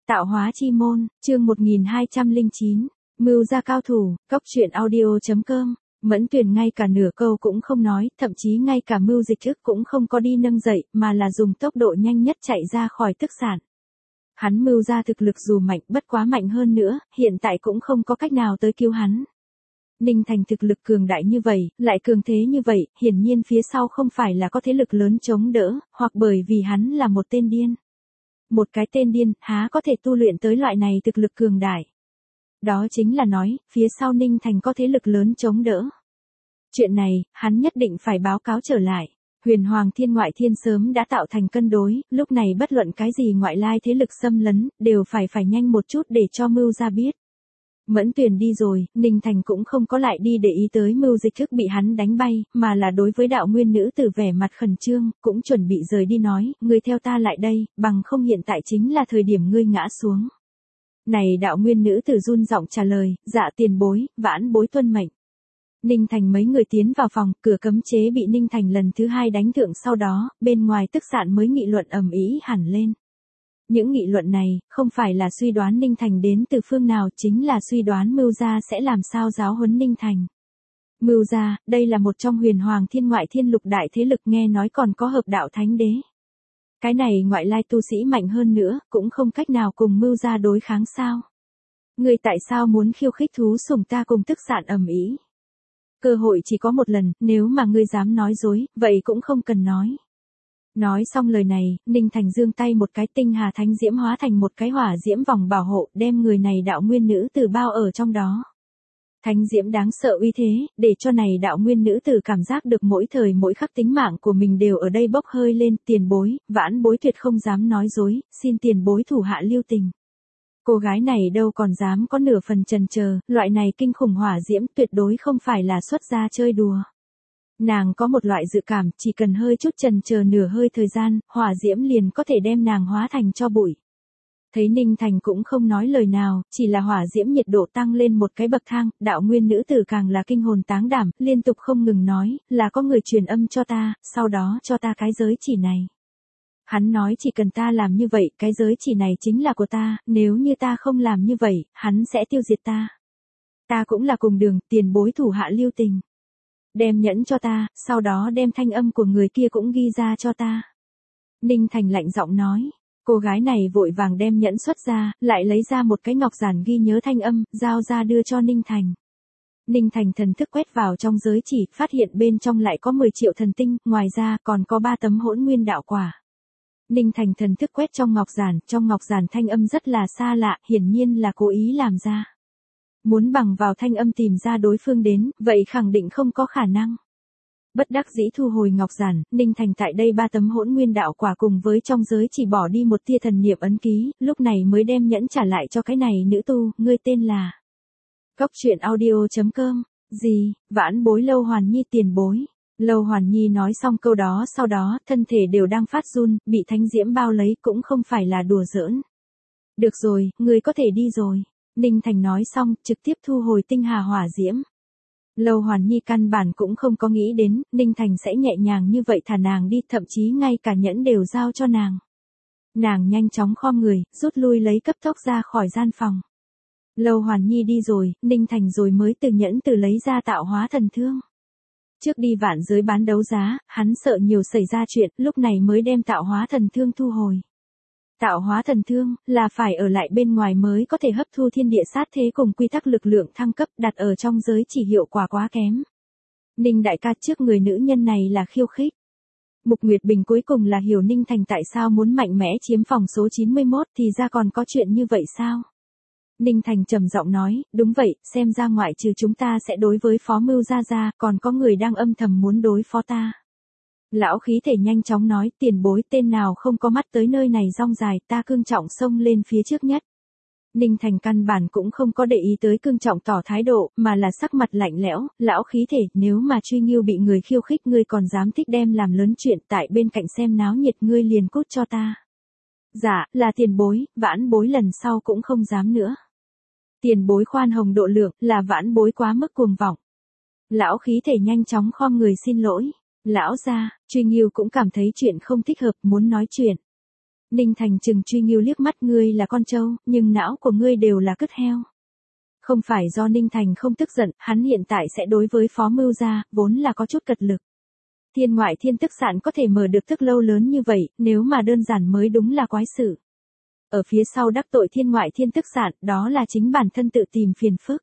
Tạo hóa chi môn, chương 1209, mưu gia cao thủ, cốc truyện audio.com, Mẫn Tuyền ngay cả nửa câu cũng không nói, thậm chí ngay cả mưu dịch ức cũng không có đi nâng dậy, mà là dùng tốc độ nhanh nhất chạy ra khỏi tức sản. Hắn mưu gia thực lực dù mạnh bất quá mạnh hơn nữa, hiện tại cũng không có cách nào tới cứu hắn. Ninh Thành thực lực cường đại như vậy, lại cường thế như vậy, hiển nhiên phía sau không phải là có thế lực lớn chống đỡ, hoặc bởi vì hắn là một tên điên. Một cái tên điên, há có thể tu luyện tới loại này thực lực cường đại. Đó chính là nói, phía sau Ninh Thành có thế lực lớn chống đỡ. Chuyện này, hắn nhất định phải báo cáo trở lại. Huyền Hoàng Thiên Ngoại Thiên sớm đã tạo thành cân đối, lúc này bất luận cái gì ngoại lai thế lực xâm lấn, đều phải nhanh một chút để cho mưu gia biết. Mẫn Tuyền đi rồi, Ninh Thành cũng không có lại đi để ý tới mưu dịch thức bị hắn đánh bay, mà là đối với đạo nguyên nữ tử vẻ mặt khẩn trương, cũng chuẩn bị rời đi nói, ngươi theo ta lại đây, bằng không hiện tại chính là thời điểm ngươi ngã xuống. Này đạo nguyên nữ tử run giọng trả lời, dạ tiền bối, vãn bối tuân mệnh. Ninh Thành mấy người tiến vào phòng, cửa cấm chế bị Ninh Thành lần thứ hai đánh thượng, sau đó, bên ngoài tức sạn mới nghị luận ầm ĩ hẳn lên. Những nghị luận này, không phải là suy đoán Ninh Thành đến từ phương nào, chính là suy đoán mưu gia sẽ làm sao giáo huấn Ninh Thành. Mưu gia, đây là một trong Huyền Hoàng Thiên Ngoại Thiên lục đại thế lực, nghe nói còn có hợp đạo thánh đế. Cái này ngoại lai tu sĩ mạnh hơn nữa, cũng không cách nào cùng mưu gia đối kháng sao. Ngươi tại sao muốn khiêu khích thú sủng ta cùng tức sạn ầm ĩ? Cơ hội chỉ có một lần, nếu mà ngươi dám nói dối, vậy cũng không cần nói. Nói xong lời này, Ninh Thành giương tay một cái, tinh hà thánh diễm hóa thành một cái hỏa diễm vòng bảo hộ, đem người này đạo nguyên nữ tử bao ở trong đó. Thánh diễm đáng sợ uy thế, để cho này đạo nguyên nữ tử cảm giác được mỗi thời mỗi khắc tính mạng của mình đều ở đây bốc hơi lên. Tiền bối, vãn bối tuyệt không dám nói dối, xin tiền bối thủ hạ lưu tình. Cô gái này đâu còn dám có nửa phần chần chờ, loại này kinh khủng hỏa diễm tuyệt đối không phải là xuất gia chơi đùa. Nàng có một loại dự cảm, chỉ cần hơi chút chần chờ nửa hơi thời gian, hỏa diễm liền có thể đem nàng hóa thành tro bụi. Thấy Ninh Thành cũng không nói lời nào, chỉ là hỏa diễm nhiệt độ tăng lên một cái bậc thang, đạo nguyên nữ tử càng là kinh hồn táng đảm, liên tục không ngừng nói, là có người truyền âm cho ta, sau đó cho ta cái giới chỉ này. Hắn nói chỉ cần ta làm như vậy, cái giới chỉ này chính là của ta, nếu như ta không làm như vậy, hắn sẽ tiêu diệt ta. Ta cũng là cùng đường, tiền bối thủ hạ lưu tình. Đem nhẫn cho ta, sau đó đem thanh âm của người kia cũng ghi ra cho ta. Ninh Thành lạnh giọng nói, cô gái này vội vàng đem nhẫn xuất ra, lại lấy ra một cái ngọc giản ghi nhớ thanh âm, giao ra đưa cho Ninh Thành. Ninh Thành thần thức quét vào trong giới chỉ, phát hiện bên trong lại có 10 triệu thần tinh, ngoài ra còn có 3 tấm hỗn nguyên đạo quả. Ninh Thành thần thức quét trong ngọc giản thanh âm rất là xa lạ, hiển nhiên là cố ý làm ra. Muốn bằng vào thanh âm tìm ra đối phương đến, vậy khẳng định không có khả năng. Bất đắc dĩ thu hồi ngọc giản, Ninh Thành tại đây 3 tấm hỗn nguyên đạo quả cùng với trong giới chỉ bỏ đi một tia thần niệm ấn ký, lúc này mới đem nhẫn trả lại cho cái này nữ tu, ngươi tên là. Cốc truyện audio.com, gì, vãn bối Lâu Hoàn Nhi tiền bối. Lâu Hoàn Nhi nói xong câu đó, sau đó, thân thể đều đang phát run, bị thánh diễm bao lấy, cũng không phải là đùa giỡn. Được rồi, ngươi có thể đi rồi. Ninh Thành nói xong, trực tiếp thu hồi tinh hà hỏa diễm. Lâu Hoàn Nhi căn bản cũng không có nghĩ đến, Ninh Thành sẽ nhẹ nhàng như vậy thả nàng đi, thậm chí ngay cả nhẫn đều giao cho nàng. Nàng nhanh chóng khom người, rút lui lấy cấp tốc ra khỏi gian phòng. Lâu Hoàn Nhi đi rồi, Ninh Thành rồi mới từ nhẫn từ lấy ra tạo hóa thần thương. Trước đi vạn giới bán đấu giá, hắn sợ nhiều xảy ra chuyện, lúc này mới đem tạo hóa thần thương thu hồi. Tạo hóa thần thương, là phải ở lại bên ngoài mới có thể hấp thu thiên địa sát thế cùng quy tắc lực lượng thăng cấp, đặt ở trong giới chỉ hiệu quả quá kém. Ninh đại ca, trước người nữ nhân này là khiêu khích. Mục Nguyệt Bình cuối cùng là hiểu Ninh Thành tại sao muốn mạnh mẽ chiếm phòng số 91, thì ra còn có chuyện như vậy sao? Ninh Thành trầm giọng nói, đúng vậy, xem ra ngoại trừ chúng ta sẽ đối với phó mưu gia, còn có người đang âm thầm muốn đối phó ta. Lão khí thể nhanh chóng nói, tiền bối, tên nào không có mắt tới nơi này rong dài, ta cương trọng xông lên phía trước nhất. Ninh Thành căn bản cũng không có để ý tới cương trọng tỏ thái độ, mà là sắc mặt lạnh lẽo, lão khí thể, nếu mà Truy Ngưu bị người khiêu khích, ngươi còn dám thích đem làm lớn chuyện, tại bên cạnh xem náo nhiệt, ngươi liền cút cho ta. Dạ, là tiền bối, vãn bối lần sau cũng không dám nữa. Tiền bối khoan hồng độ lượng, là vãn bối quá mức cuồng vọng. Lão khí thể nhanh chóng khom người xin lỗi. Lão gia, Truy Ngưu cũng cảm thấy chuyện không thích hợp, muốn nói chuyện. Ninh Thành chừng Truy Ngưu liếc mắt, ngươi là con trâu, nhưng não của ngươi đều là cứt heo. Không phải do Ninh Thành không tức giận, hắn hiện tại sẽ đối với Phó Mưu gia, vốn là có chút cật lực. Thiên Ngoại Thiên tức sạn có thể mở được tức lâu lớn như vậy, nếu mà đơn giản mới đúng là quái sự. Ở phía sau đắc tội Thiên Ngoại Thiên tức sạn, đó là chính bản thân tự tìm phiền phức.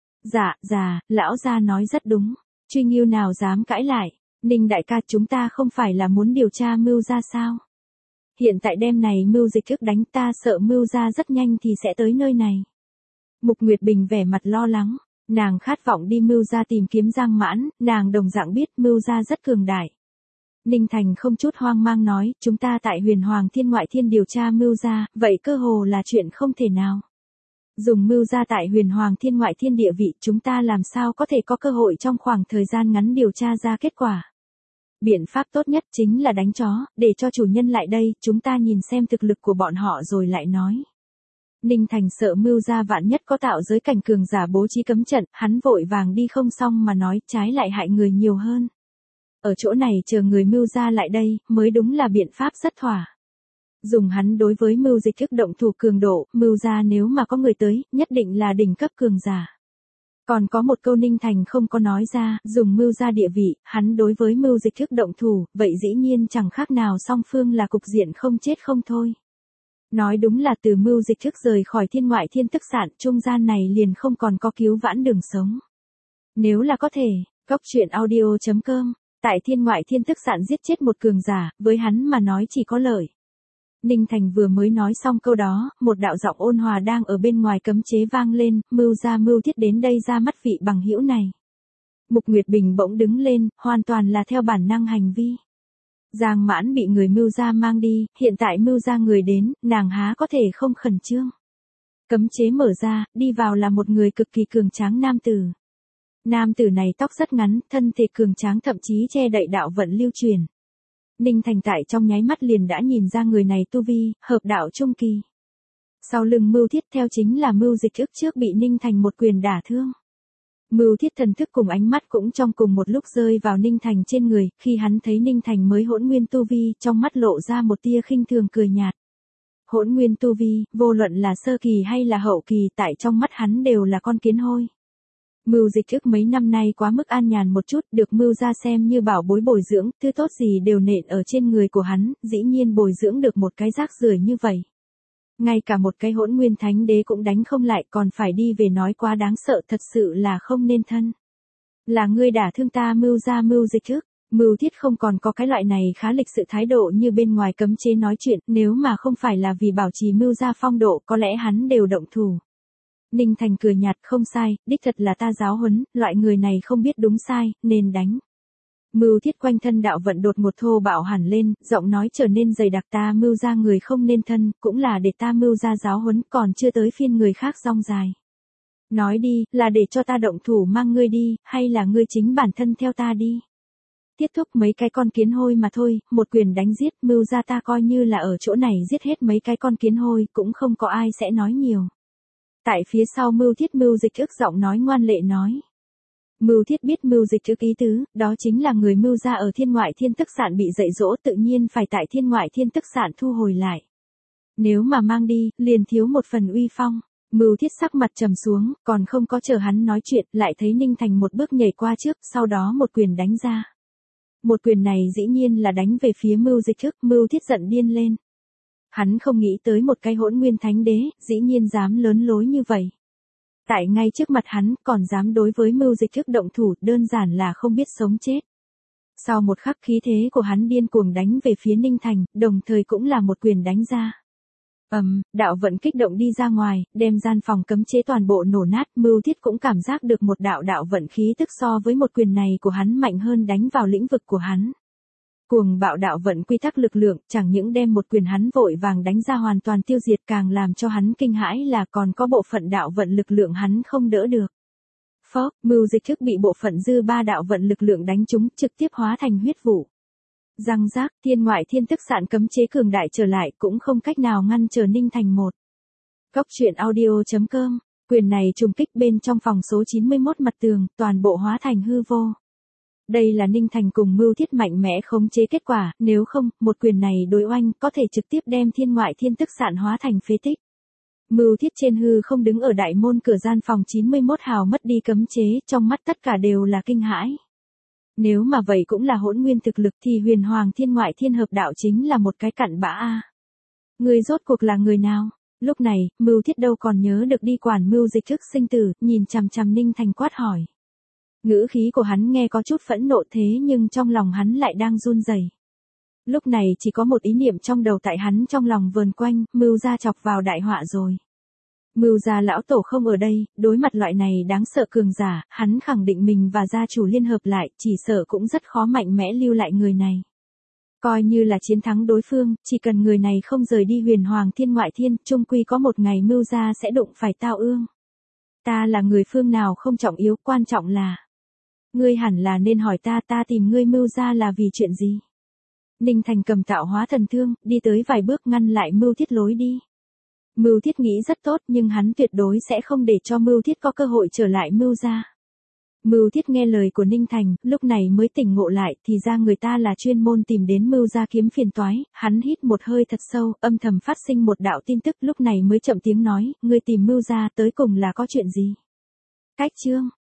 Dạ, lão gia nói rất đúng. Truy Ngưu nào dám cãi lại. Ninh đại ca, chúng ta không phải là muốn điều tra Mưu gia sao? Hiện tại đêm này Mưu Dịch Ức đánh, ta sợ Mưu gia rất nhanh thì sẽ tới nơi này. Mục Nguyệt Bình vẻ mặt lo lắng, nàng khát vọng đi Mưu gia tìm kiếm Giang Mãn, nàng đồng dạng biết Mưu gia rất cường đại. Ninh Thành không chút hoang mang nói, chúng ta tại Huyền Hoàng Thiên Ngoại Thiên điều tra Mưu gia, vậy cơ hồ là chuyện không thể nào. Dùng Mưu gia tại Huyền Hoàng Thiên Ngoại Thiên địa vị, chúng ta làm sao có thể có cơ hội trong khoảng thời gian ngắn điều tra ra kết quả. Biện pháp tốt nhất chính là đánh chó, để cho chủ nhân lại đây, chúng ta nhìn xem thực lực của bọn họ rồi lại nói. Ninh Thành sợ Mưu gia vạn nhất có tạo giới cảnh cường giả bố trí cấm trận, hắn vội vàng đi không xong mà nói, trái lại hại người nhiều hơn. Ở chỗ này chờ người Mưu gia lại đây, mới đúng là biện pháp rất thỏa. Dùng hắn đối với Mưu Dịch Ức động thủ cường độ, Mưu gia nếu mà có người tới, nhất định là đỉnh cấp cường giả. Còn có một câu Ninh Thành không có nói ra, dùng Mưu gia địa vị, hắn đối với Mưu Dịch Ức động thủ, vậy dĩ nhiên chẳng khác nào song phương là cục diện không chết không thôi. Nói đúng là từ Mưu Dịch Ức rời khỏi Thiên Ngoại Thiên tức sạn, trung gian này liền không còn có cứu vãn đường sống. Nếu là có thể, goctruyện.audio.com, tại Thiên Ngoại Thiên tức sạn giết chết một cường giả, với hắn mà nói chỉ có lợi. Ninh Thành vừa mới nói xong câu đó, một đạo giọng ôn hòa đang ở bên ngoài cấm chế vang lên, Mưu gia Mưu Thiết đến đây ra mắt vị bằng hữu này. Mục Nguyệt Bình bỗng đứng lên, hoàn toàn là theo bản năng hành vi. Giang Mãn bị người Mưu gia mang đi, hiện tại Mưu gia người đến, nàng há có thể không khẩn trương. Cấm chế mở ra, đi vào là một người cực kỳ cường tráng nam tử. Nam tử này tóc rất ngắn, thân thể cường tráng thậm chí che đậy đạo vận lưu truyền. Ninh Thành tại trong nháy mắt liền đã nhìn ra người này tu vi, hợp đạo trung kỳ. Sau lưng Mưu Thiết theo chính là Mưu Dịch Ức trước bị Ninh Thành một quyền đả thương. Mưu Thiết thần thức cùng ánh mắt cũng trong cùng một lúc rơi vào Ninh Thành trên người, khi hắn thấy Ninh Thành mới hỗn nguyên tu vi, trong mắt lộ ra một tia khinh thường cười nhạt. Hỗn nguyên tu vi, vô luận là sơ kỳ hay là hậu kỳ, tại trong mắt hắn đều là con kiến hôi. Mưu Dịch Ức mấy năm nay quá mức an nhàn một chút, được Mưu gia xem như bảo bối bồi dưỡng, thứ tốt gì đều nện ở trên người của hắn, dĩ nhiên bồi dưỡng được một cái rác rưởi như vậy. Ngay cả một cái Hỗn Nguyên Thánh Đế cũng đánh không lại, còn phải đi về nói quá đáng sợ, thật sự là không nên thân. Là ngươi đả thương ta Mưu gia Mưu Dịch Ức. Mưu Thiết không còn có cái loại này khá lịch sự thái độ như bên ngoài cấm chế nói chuyện, nếu mà không phải là vì bảo trì Mưu gia phong độ, có lẽ hắn đều động thủ. Ninh Thành cười nhạt, không sai, đích thật là ta giáo huấn, loại người này không biết đúng sai, nên đánh. Mưu Thiết quanh thân đạo vận đột một thô bạo hẳn lên, giọng nói trở nên dày đặc, ta Mưu gia người không nên thân, cũng là để ta Mưu gia giáo huấn, còn chưa tới phiên người khác rong dài. Nói đi, là để cho ta động thủ mang ngươi đi, hay là ngươi chính bản thân theo ta đi. Tiết thúc mấy cái con kiến hôi mà thôi, một quyền đánh giết, Mưu gia ta coi như là ở chỗ này giết hết mấy cái con kiến hôi, cũng không có ai sẽ nói nhiều. Tại phía sau Mưu Thiết Mưu Dịch Ức giọng nói ngoan lệ nói. Mưu Thiết biết Mưu Dịch Ức ý tứ, đó chính là người Mưu gia ở Thiên Ngoại Thiên tức sạn bị dạy dỗ, tự nhiên phải tại Thiên Ngoại Thiên tức sạn thu hồi lại. Nếu mà mang đi, liền thiếu một phần uy phong. Mưu Thiết sắc mặt trầm xuống, còn không có chờ hắn nói chuyện, lại thấy Ninh Thành một bước nhảy qua trước, sau đó một quyền đánh ra. Một quyền này dĩ nhiên là đánh về phía Mưu Dịch Ức, Mưu Thiết giận điên lên. Hắn không nghĩ tới một cái Hỗn Nguyên Thánh Đế, dĩ nhiên dám lớn lối như vậy. Tại ngay trước mặt hắn, còn dám đối với Mưu Dịch Ức động thủ, đơn giản là không biết sống chết. Sau một khắc khí thế của hắn điên cuồng đánh về phía Ninh Thành, đồng thời cũng là một quyền đánh ra. Đạo vận kích động đi ra ngoài, đem gian phòng cấm chế toàn bộ nổ nát, Mưu Thiết cũng cảm giác được một đạo vận khí tức so với một quyền này của hắn mạnh hơn đánh vào lĩnh vực của hắn. Cuồng bạo đạo vận quy tắc lực lượng, chẳng những đem một quyền hắn vội vàng đánh ra hoàn toàn tiêu diệt, càng làm cho hắn kinh hãi là còn có bộ phận đạo vận lực lượng hắn không đỡ được. Phốc, Mưu Dịch Ức bị bộ phận dư ba đạo vận lực lượng đánh trúng, trực tiếp hóa thành huyết vụ. Răng rác, Thiên Ngoại Thiên tức sạn cấm chế cường đại trở lại, cũng không cách nào ngăn trở Ninh Thành một. Goctruyện.audio.com, quyền này trùng kích bên trong phòng số 91 mặt tường, toàn bộ hóa thành hư vô. Đây là Ninh Thành cùng Mưu Thiết mạnh mẽ khống chế kết quả, nếu không, một quyền này đối oanh có thể trực tiếp đem thiên ngoại thiên tức sạn hóa thành phế tích. Mưu Thiết trên hư không đứng ở đại môn cửa gian phòng 91 hào mất đi cấm chế, trong mắt tất cả đều là kinh hãi. Nếu mà vậy cũng là hỗn nguyên thực lực thì huyền hoàng thiên ngoại thiên hợp đạo chính là một cái cặn bã a. Người rốt cuộc là người nào? Lúc này, Mưu Thiết đâu còn nhớ được đi quản mưu dịch thức sinh tử, nhìn chằm chằm Ninh Thành quát hỏi. Ngữ khí của hắn nghe có chút phẫn nộ thế nhưng trong lòng hắn lại đang run rẩy. Lúc này chỉ có một ý niệm trong đầu tại hắn trong lòng vờn quanh, Mưu gia chọc vào đại họa rồi. Mưu gia lão tổ không ở đây, đối mặt loại này đáng sợ cường giả, hắn khẳng định mình và gia chủ liên hợp lại, chỉ sợ cũng rất khó mạnh mẽ lưu lại người này. Coi như là chiến thắng đối phương, chỉ cần người này không rời đi huyền hoàng thiên ngoại thiên, chung quy có một ngày Mưu gia sẽ đụng phải tao ương. Ta là người phương nào không trọng yếu, quan trọng là ngươi hẳn là nên hỏi ta tìm ngươi Mưu gia là vì chuyện gì? Ninh Thành cầm tạo hóa thần thương, đi tới vài bước ngăn lại Mưu Thiết lối đi. Mưu Thiết nghĩ rất tốt nhưng hắn tuyệt đối sẽ không để cho Mưu Thiết có cơ hội trở lại Mưu gia. Mưu Thiết nghe lời của Ninh Thành, lúc này mới tỉnh ngộ lại, thì ra người ta là chuyên môn tìm đến Mưu gia kiếm phiền toái, hắn hít một hơi thật sâu, âm thầm phát sinh một đạo tin tức, lúc này mới chậm tiếng nói, ngươi tìm Mưu gia tới cùng là có chuyện gì? Cách chương